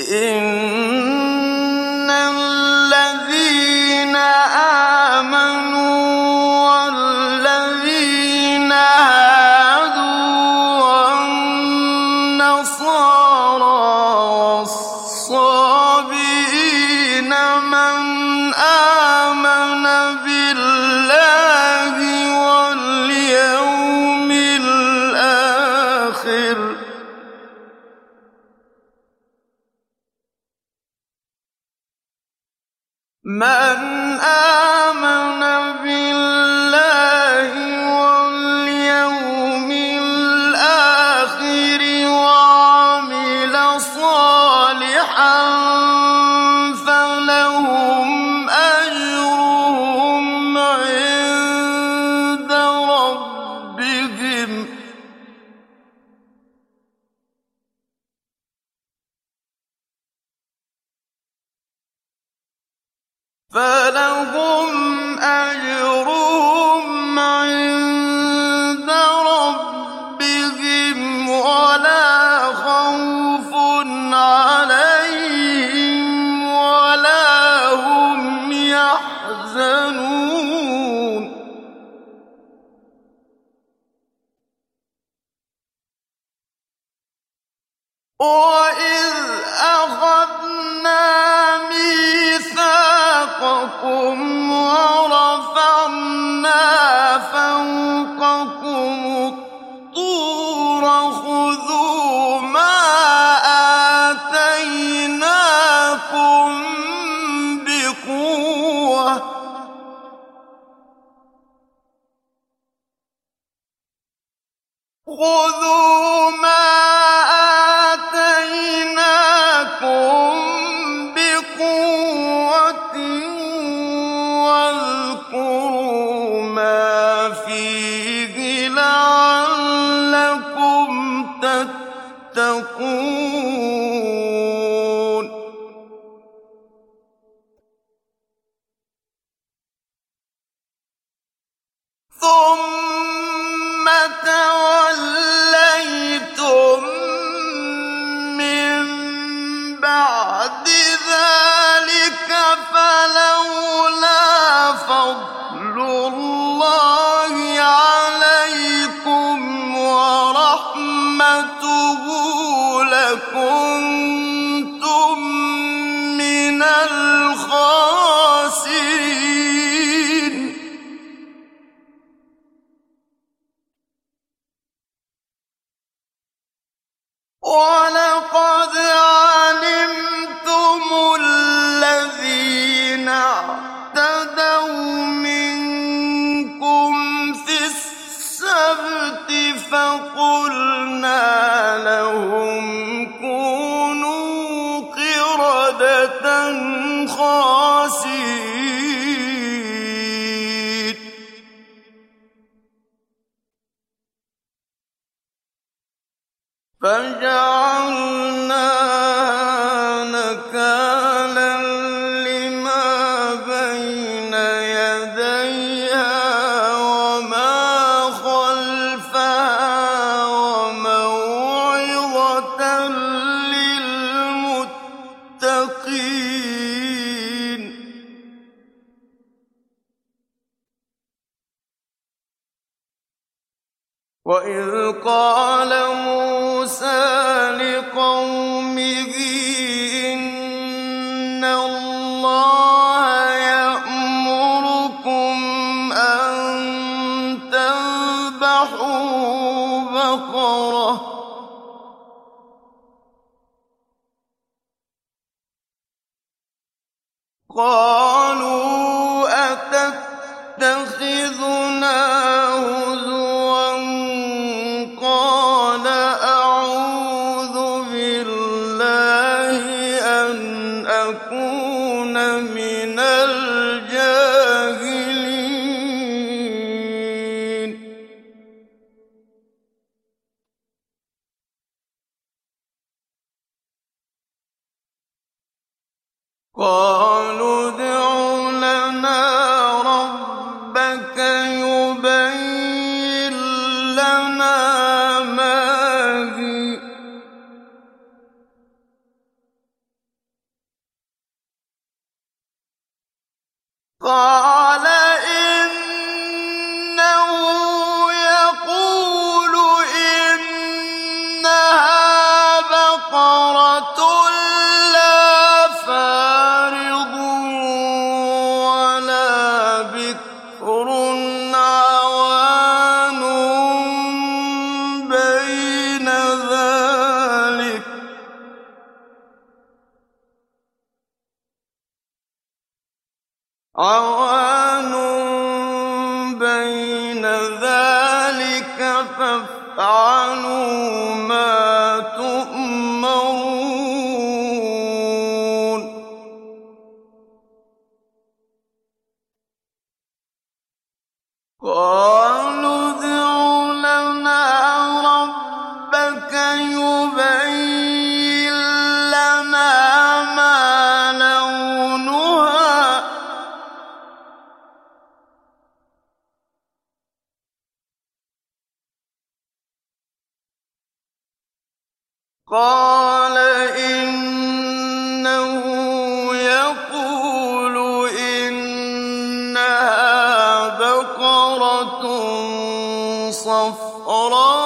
إِنَّ الَّذِينَ آمَنُوا وَالَّذِينَ هَادُوا وَالنَّصَارَىٰ وَالصَّابِئِينَ مَنْ آمَنَ بِاللَّهِ وَالْيَوْمِ الْآخِرِ وَعَمِلَ صَالِحًا فَلَهُمْ أَجْرُهُمْ عِندَ رَبِّهِمْ وَلَا خَوْفٌ عَلَيْهِمْ وَلَا هُمْ يَحْزَنُونَ وَإِذْ أَخَذْنَا مِيثَاقَكُمْ وَرَفَعْنَا فَوْقَكُمُ الطُّورَ خُذُوا مَا آتَيْنَاكُم بِقُوَّةٍ وَاذْكُرُوا مَا فِيهِ لَعَلَّكُمْ تَتَّقُونَ ثُمَّ تَوَلَّيْتُم مِّن بَعْدِ ذَٰلِكَ فَلَوْلَا فَضْلُ اللَّهِ عَلَيْكُمْ وَرَحْمَتُهُ لَكُنتُم مِّنَ الْخَاسِرِينَ وَلَقَدْ عَلِمْتُمُ الَّذِينَ اعْتَدَوْا مِنكُمْ فِي السَّبْتِ فَقُلْنَا لَهُمْ كُونُوا قِرَدَةً خَاسِئِينَ فَجَعَلْنَاهَا نَكَالًا لِّمَا بَيْنَ يَدَيْهَا وَمَا خَلْفَهَا وَمَوْعِظَةً لِّلْمُتَّقِينَ وَإِذْ قَالَ مُوسَىٰ لِقَوْمِهِ إِنَّ اللَّهَ يَأْمُرُكُمْ أَن تَذْبَحُوا بَقَرَةً قَالُوا أَتَتَّخِذُنَا هُزُوًا قَالَ أَعُوذُ بِاللَّهِ أَنْ أَكُونَ مِنَ الْجَاهِلِينَ قَالُوا ادْعُ لَنَا رَبَّكَ يُبَيِّن لَّنَا مَا هِيَ قَالَ إِنَّهُ يَقُولُ إِنَّهَا بَقَرَةٌ لَّا فَارِضٌ وَلَا بِكْرٌ عَوَانٌ بَيْنَ ذَٰلِكَ فَافْعَلُوا مَا تُؤْمَرُونَ قَالُوا ادْعُ لَنَا رَبَّكَ يُبَيِّن لَّنَا مَا لَوْنُهَا قَالَ إِنَّهُ يَقُولُ إِنَّهَا بَقَرَةٌ صَفْرَاءُ